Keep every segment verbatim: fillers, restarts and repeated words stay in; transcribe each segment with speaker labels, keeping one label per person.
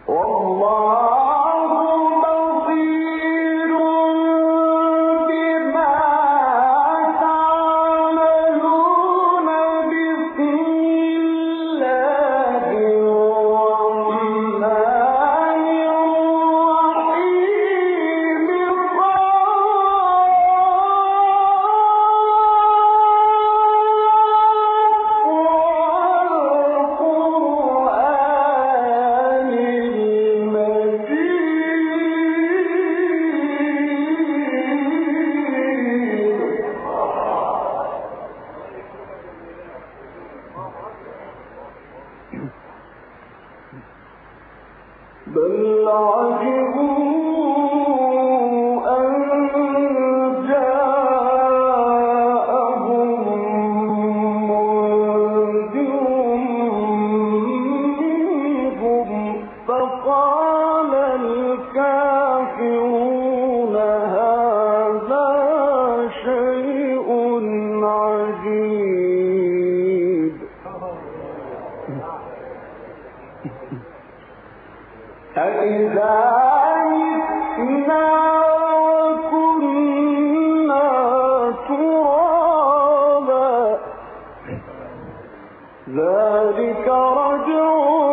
Speaker 1: بل عجبوا أن جاءهم منذر منهم فقال الكافرون هذا شيء عجيب. أإذا متنا وكنا ترابا ذلك رجع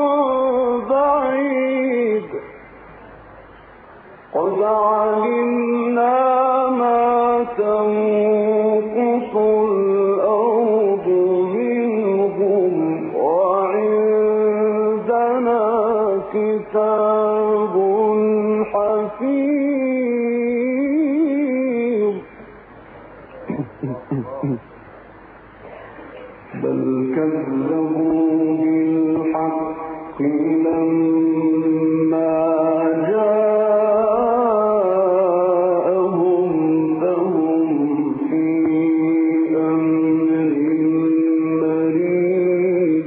Speaker 1: بعيد قد علمنا ما تنقص الأرض منهم وعندنا كتاب حفيظ. بل كذبوا بالحق لما جاءهم فهم في أمر مريج.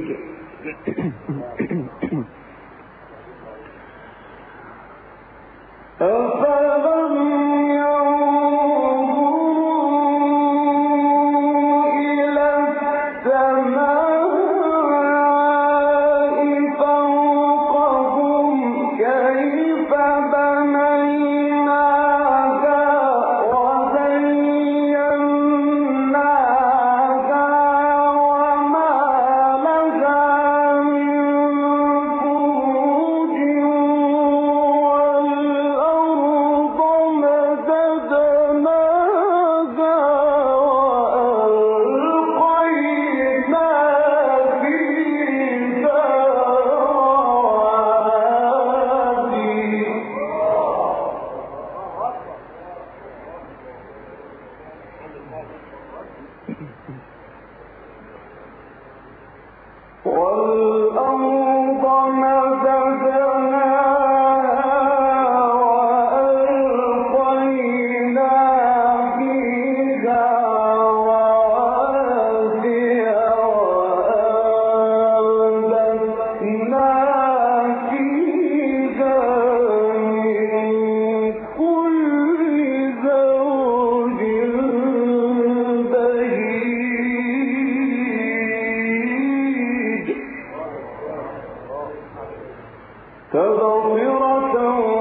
Speaker 1: أفلم ينظروا إلى السماء فوقهم كيف بنيناها وزيناها وما لها من فروج والأرض مددناها وألقينا فيها رواسي والأرض مددناها وألقينا فيها رواسي وأنبتنا فيها من كل زوج بهيج تبصرة